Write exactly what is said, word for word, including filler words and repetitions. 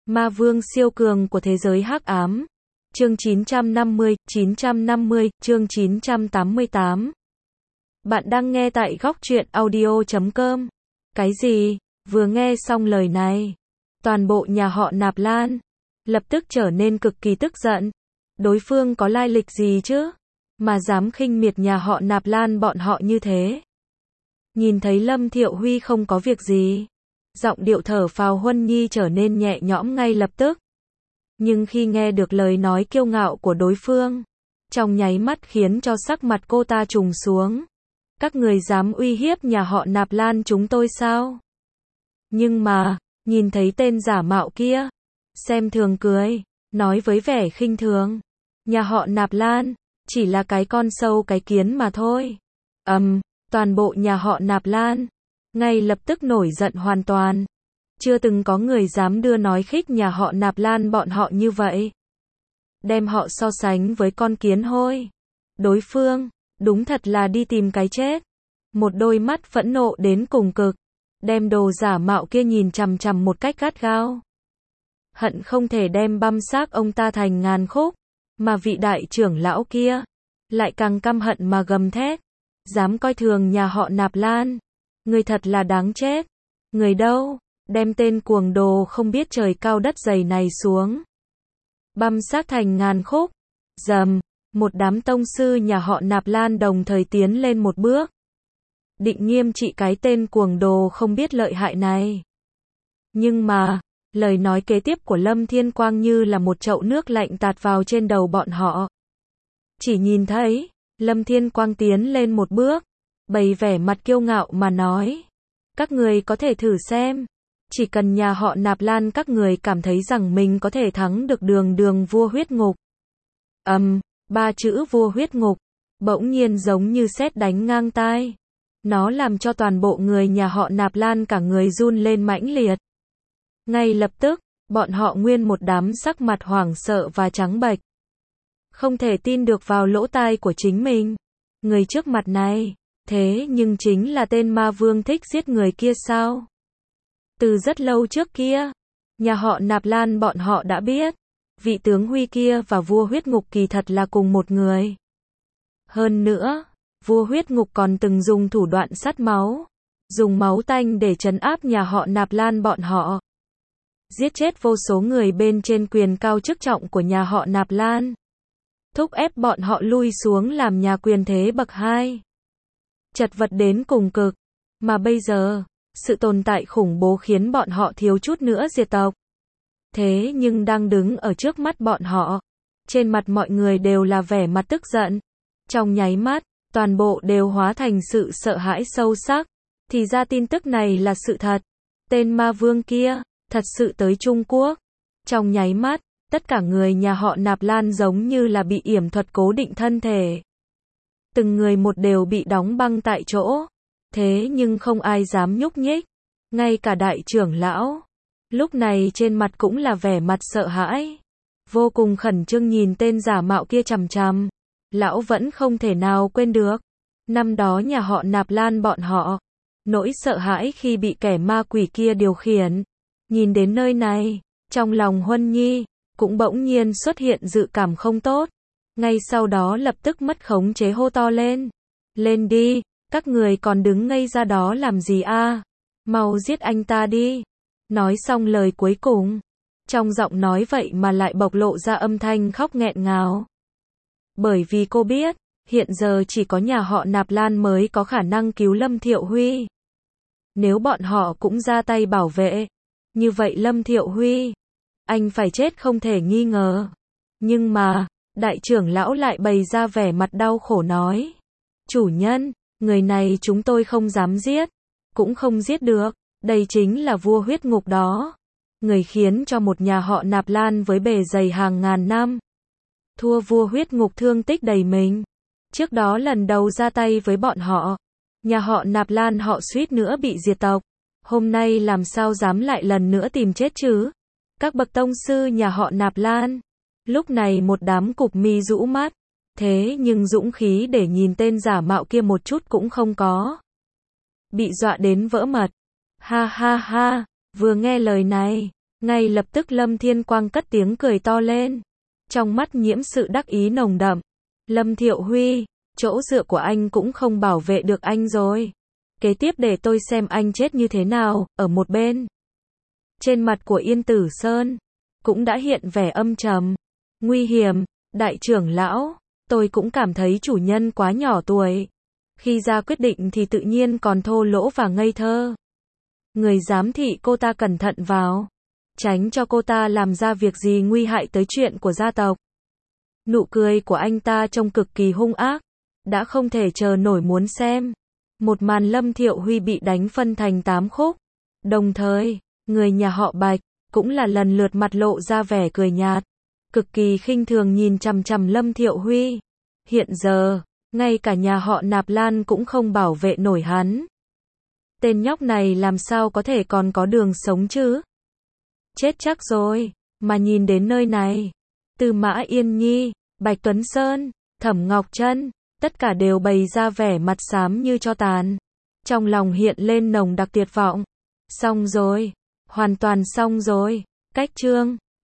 Ma vương siêu cường của thế giới hắc ám. Chương chín trăm năm mươi, chín trăm năm mươi, chương chín trăm tám mươi tám. Bạn đang nghe tại góc truyện audio chấm com. Cái gì? Vừa nghe xong lời này, toàn bộ nhà họ Nạp Lan lập tức trở nên cực kỳ tức giận. Đối phương có lai lịch gì chứ? Mà dám khinh miệt nhà họ Nạp Lan bọn họ như thế. Nhìn thấy Lâm Thiệu Huy không có việc gì, giọng điệu thở phào Huân Nhi trở nên nhẹ nhõm ngay lập tức. Nhưng khi nghe được lời nói kiêu ngạo của đối phương, trong nháy mắt khiến cho sắc mặt cô ta trùng xuống. Các người dám uy hiếp nhà họ Nạp Lan chúng tôi sao? Nhưng mà, nhìn thấy tên giả mạo kia, xem thường cười, nói với vẻ khinh thường. Nhà họ Nạp Lan, chỉ là cái con sâu cái kiến mà thôi. Ầm, um, toàn bộ nhà họ Nạp Lan ngay lập tức nổi giận hoàn toàn. Chưa từng có người dám đưa nói khích nhà họ Nạp Lan bọn họ như vậy. Đem họ so sánh với con kiến hôi. Đối phương, đúng thật là đi tìm cái chết. Một đôi mắt phẫn nộ đến cùng cực, đem đồ giả mạo kia nhìn chằm chằm một cách gắt gao. Hận không thể đem băm xác ông ta thành ngàn khúc, mà vị đại trưởng lão kia lại càng căm hận mà gầm thét. Dám coi thường nhà họ Nạp Lan, người thật là đáng chết. Người đâu? Đem tên cuồng đồ không biết trời cao đất dày này xuống. Băm xác thành ngàn khúc. Dầm, một đám tông sư nhà họ Nạp Lan đồng thời tiến lên một bước. Định nghiêm trị cái tên cuồng đồ không biết lợi hại này. Nhưng mà, lời nói kế tiếp của Lâm Thiên Quang như là một chậu nước lạnh tạt vào trên đầu bọn họ. Chỉ nhìn thấy, Lâm Thiên Quang tiến lên một bước, bày vẻ mặt kiêu ngạo mà nói. Các người có thể thử xem. Chỉ cần nhà họ Nạp Lan các người cảm thấy rằng mình có thể thắng được đường đường vua huyết ngục. Ầm, um, ba chữ vua huyết ngục, bỗng nhiên giống như sét đánh ngang tai. Nó làm cho toàn bộ người nhà họ Nạp Lan cả người run lên mãnh liệt. Ngay lập tức, bọn họ nguyên một đám sắc mặt hoảng sợ và trắng bệch. Không thể tin được vào lỗ tai của chính mình. Người trước mặt này, thế nhưng chính là tên ma vương thích giết người kia sao? Từ rất lâu trước kia, nhà họ Nạp Lan bọn họ đã biết, vị tướng Huy kia và vua huyết ngục kỳ thật là cùng một người. Hơn nữa, vua huyết ngục còn từng dùng thủ đoạn sắt máu, dùng máu tanh để trấn áp nhà họ Nạp Lan bọn họ. Giết chết vô số người bên trên quyền cao chức trọng của nhà họ Nạp Lan. Thúc ép bọn họ lui xuống làm nhà quyền thế bậc hai. Chật vật đến cùng cực, mà bây giờ, sự tồn tại khủng bố khiến bọn họ thiếu chút nữa diệt tộc. Thế nhưng đang đứng ở trước mắt bọn họ, trên mặt mọi người đều là vẻ mặt tức giận. Trong nháy mắt, toàn bộ đều hóa thành sự sợ hãi sâu sắc. Thì ra tin tức này là sự thật. Tên ma vương kia, thật sự tới Trung Quốc. Trong nháy mắt, tất cả người nhà họ Nạp Lan giống như là bị yểm thuật cố định thân thể. Từng người một đều bị đóng băng tại chỗ. Thế nhưng không ai dám nhúc nhích. Ngay cả đại trưởng lão, lúc này trên mặt cũng là vẻ mặt sợ hãi. Vô cùng khẩn trương nhìn tên giả mạo kia chằm chằm. Lão vẫn không thể nào quên được. Năm đó nhà họ Nạp Lan bọn họ, nỗi sợ hãi khi bị kẻ ma quỷ kia điều khiển. Nhìn đến nơi này, trong lòng Huân Nhi cũng bỗng nhiên xuất hiện dự cảm không tốt. Ngay sau đó lập tức mất khống chế hô to lên. Lên đi, các người còn đứng ngây ra đó làm gì a? À? Mau giết anh ta đi. Nói xong lời cuối cùng, trong giọng nói vậy mà lại bộc lộ ra âm thanh khóc nghẹn ngào. Bởi vì cô biết, hiện giờ chỉ có nhà họ Nạp Lan mới có khả năng cứu Lâm Thiệu Huy. Nếu bọn họ cũng ra tay bảo vệ, như vậy Lâm Thiệu Huy, anh phải chết không thể nghi ngờ. Nhưng mà, đại trưởng lão lại bày ra vẻ mặt đau khổ nói. Chủ nhân, người này chúng tôi không dám giết, cũng không giết được, đây chính là vua huyết ngục đó. Người khiến cho một nhà họ Nạp Lan với bề dày hàng ngàn năm. Thua vua huyết ngục thương tích đầy mình. Trước đó lần đầu ra tay với bọn họ, nhà họ Nạp Lan họ suýt nữa bị diệt tộc. Hôm nay làm sao dám lại lần nữa tìm chết chứ? Các bậc tông sư nhà họ Nạp Lan, lúc này một đám cụp mi rũ mắt. Thế nhưng dũng khí để nhìn tên giả mạo kia một chút cũng không có. Bị dọa đến vỡ mật. Ha ha ha, vừa nghe lời này, Ngay lập tức Lâm Thiên Quang cất tiếng cười to lên. Trong mắt nhiễm sự đắc ý nồng đậm. Lâm Thiệu Huy, chỗ dựa của anh cũng không bảo vệ được anh rồi. Kế tiếp để tôi xem anh chết như thế nào, ở một bên. Trên mặt của Yên Tử Sơn, cũng đã hiện vẻ âm trầm. Nguy hiểm, đại trưởng lão, tôi cũng cảm thấy chủ nhân quá nhỏ tuổi. Khi ra quyết định thì tự nhiên còn thô lỗ và ngây thơ. Người giám thị cô ta cẩn thận vào. Tránh cho cô ta làm ra việc gì nguy hại tới chuyện của gia tộc. Nụ cười của anh ta trông cực kỳ hung ác. Đã không thể chờ nổi muốn xem. Một màn Lâm Thiệu Huy bị đánh phân thành tám khúc. Đồng thời, người nhà họ Bạch, cũng là lần lượt mặt lộ ra vẻ cười nhạt. Cực kỳ khinh thường nhìn chằm chằm Lâm Thiệu Huy. Hiện giờ, ngay cả nhà họ Nạp Lan cũng không bảo vệ nổi hắn. Tên nhóc này làm sao có thể còn có đường sống chứ? Chết chắc rồi, mà nhìn đến nơi này. Tư Mã Yên Nhi, Bạch Tuấn Sơn, Thẩm Ngọc Trân, tất cả đều bày ra vẻ mặt xám như tro tàn. Trong lòng hiện lên nồng đặc tuyệt vọng. Xong rồi, hoàn toàn xong rồi. Cách chương